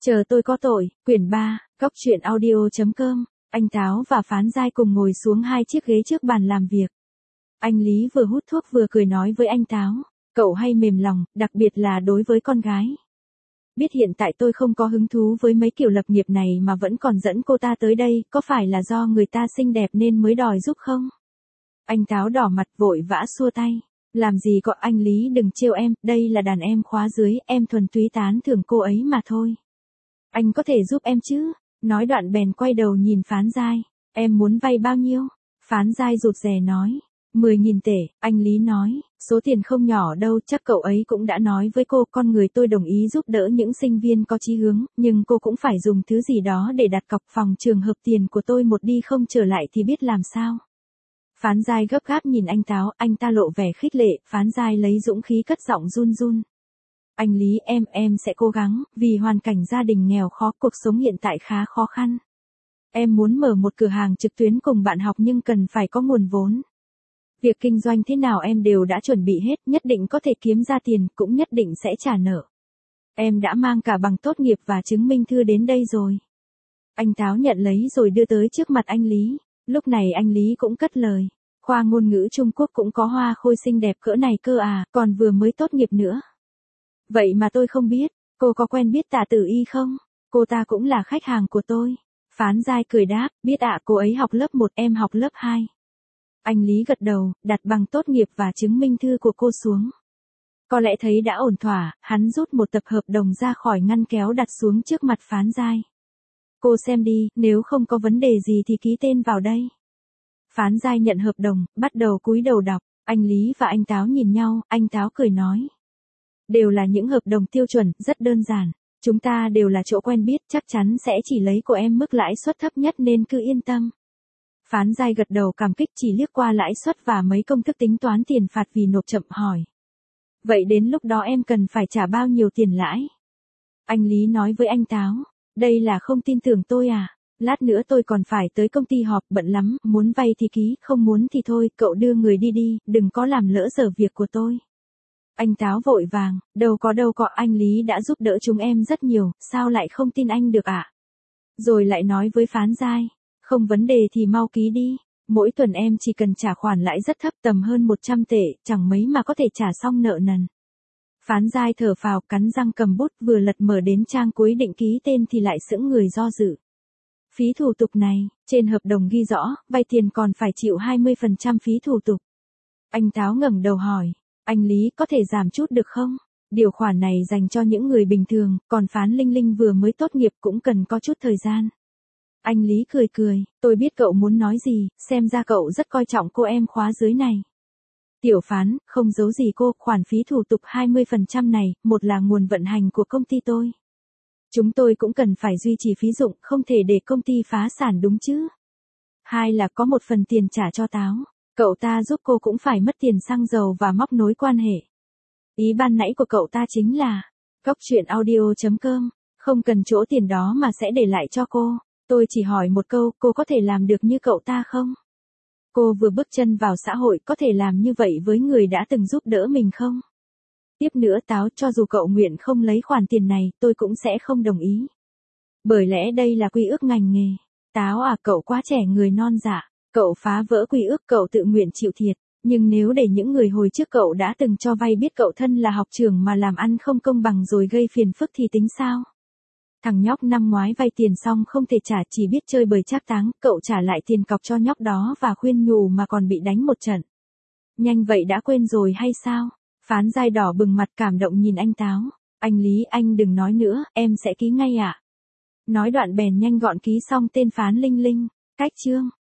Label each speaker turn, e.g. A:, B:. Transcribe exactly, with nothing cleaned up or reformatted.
A: Chờ tôi có tội, quyển ba, Cóc truyện audio chấm com, anh Táo và Phán Giai cùng ngồi xuống hai chiếc ghế trước bàn làm việc. Anh Lý vừa hút thuốc vừa cười nói với anh Táo, cậu hay mềm lòng, đặc biệt là đối với con gái. Biết hiện tại tôi không có hứng thú với mấy kiểu lập nghiệp này mà vẫn còn dẫn cô ta tới đây, có phải là do người ta xinh đẹp nên mới đòi giúp không? Anh Táo đỏ mặt vội vã xua tay. Làm gì có, anh Lý đừng trêu em, đây là đàn em khóa dưới, em thuần túy tán thưởng cô ấy mà thôi. Anh có thể giúp em chứ? Nói đoạn bèn quay đầu nhìn Phán Giai. Em muốn vay bao nhiêu? Phán Giai rụt rè nói. mười nghìn tể, anh Lý nói, số tiền không nhỏ đâu, chắc cậu ấy cũng đã nói với cô, con người tôi đồng ý giúp đỡ những sinh viên có chí hướng, nhưng cô cũng phải dùng thứ gì đó để đặt cọc, phòng trường hợp tiền của tôi một đi không trở lại thì biết làm sao. Phán Giai gấp gáp nhìn anh Táo, anh ta lộ vẻ khích lệ, Phán Giai lấy dũng khí cất giọng run run. Anh Lý, em, em sẽ cố gắng, vì hoàn cảnh gia đình nghèo khó, cuộc sống hiện tại khá khó khăn. Em muốn mở một cửa hàng trực tuyến cùng bạn học nhưng cần phải có nguồn vốn. Việc kinh doanh thế nào em đều đã chuẩn bị hết, nhất định có thể kiếm ra tiền, cũng nhất định sẽ trả nợ. Em đã mang cả bằng tốt nghiệp và chứng minh thư đến đây rồi. Anh Táo nhận lấy rồi đưa tới trước mặt anh Lý. Lúc này anh Lý cũng cất lời. Khoa ngôn ngữ Trung Quốc cũng có hoa khôi xinh đẹp cỡ này cơ à, còn vừa mới tốt nghiệp nữa. Vậy mà tôi không biết, cô có quen biết Tạ Tử Y không? Cô ta cũng là khách hàng của tôi. Phán Giai cười đáp, biết ạ, cô ấy học lớp một, em học lớp hai. Anh Lý gật đầu, đặt bằng tốt nghiệp và chứng minh thư của cô xuống. Có lẽ thấy đã ổn thỏa, hắn rút một tập hợp đồng ra khỏi ngăn kéo đặt xuống trước mặt Phán Giai. Cô xem đi, nếu không có vấn đề gì thì ký tên vào đây. Phán Giai nhận hợp đồng, bắt đầu cúi đầu đọc. Anh Lý và anh Táo nhìn nhau, anh Táo cười nói. Đều là những hợp đồng tiêu chuẩn, rất đơn giản. Chúng ta đều là chỗ quen biết, chắc chắn sẽ chỉ lấy của em mức lãi suất thấp nhất nên cứ yên tâm. Phán Giai gật đầu cảm kích, chỉ liếc qua lãi suất và mấy công thức tính toán tiền phạt vì nộp chậm hỏi. Vậy đến lúc đó em cần phải trả bao nhiêu tiền lãi? Anh Lý nói với anh Táo. Đây là không tin tưởng tôi à? Lát nữa tôi còn phải tới công ty họp, bận lắm, muốn vay thì ký, không muốn thì thôi, cậu đưa người đi đi, đừng có làm lỡ giờ việc của tôi. Anh Táo vội vàng, đâu có đâu có, anh Lý đã giúp đỡ chúng em rất nhiều, sao lại không tin anh được ạ? À? Rồi lại nói với Phán Giai, không vấn đề thì mau ký đi, mỗi tuần em chỉ cần trả khoản lãi rất thấp, tầm hơn một trăm tệ, chẳng mấy mà có thể trả xong nợ nần. Phán Giai thở phào, cắn răng cầm bút, vừa lật mở đến trang cuối định ký tên thì lại sững người do dự. Phí thủ tục này, trên hợp đồng ghi rõ, vay tiền còn phải chịu hai mươi phần trăm phí thủ tục. Anh Táo ngẩng đầu hỏi, anh Lý có thể giảm chút được không? Điều khoản này dành cho những người bình thường, còn Phán Linh Linh vừa mới tốt nghiệp cũng cần có chút thời gian. Anh Lý cười cười, tôi biết cậu muốn nói gì, xem ra cậu rất coi trọng cô em khóa dưới này. Tiểu Phán, không giấu gì cô, khoản phí thủ tục hai mươi phần trăm này, một là nguồn vận hành của công ty tôi. Chúng tôi cũng cần phải duy trì phí dụng, không thể để công ty phá sản đúng chứ. Hai là có một phần tiền trả cho Táo. Cậu ta giúp cô cũng phải mất tiền xăng dầu và móc nối quan hệ. Ý ban nãy của cậu ta chính là, Cóc truyện audio chấm com, không cần chỗ tiền đó mà sẽ để lại cho cô. Tôi chỉ hỏi một câu, cô có thể làm được như cậu ta không? Cô vừa bước chân vào xã hội, có thể làm như vậy với người đã từng giúp đỡ mình không? Tiếp nữa Táo, cho dù cậu nguyện không lấy khoản tiền này, tôi cũng sẽ không đồng ý. Bởi lẽ đây là quy ước ngành nghề. Táo à, cậu quá trẻ người non dạ, cậu phá vỡ quy ước, cậu tự nguyện chịu thiệt. Nhưng nếu để những người hồi trước cậu đã từng cho vay biết cậu thân là học trưởng mà làm ăn không công bằng rồi gây phiền phức thì tính sao? Thằng nhóc năm ngoái vay tiền xong không thể trả, chỉ biết chơi bời trác táng, cậu trả lại tiền cọc cho nhóc đó và khuyên nhủ mà còn bị đánh một trận. Nhanh vậy đã quên rồi hay sao? Phán Giai đỏ bừng mặt cảm động nhìn anh Táo. Anh Lý, anh đừng nói nữa, em sẽ ký ngay ạ. À? Nói đoạn bèn nhanh gọn ký xong tên Phán Linh Linh. Cách chương.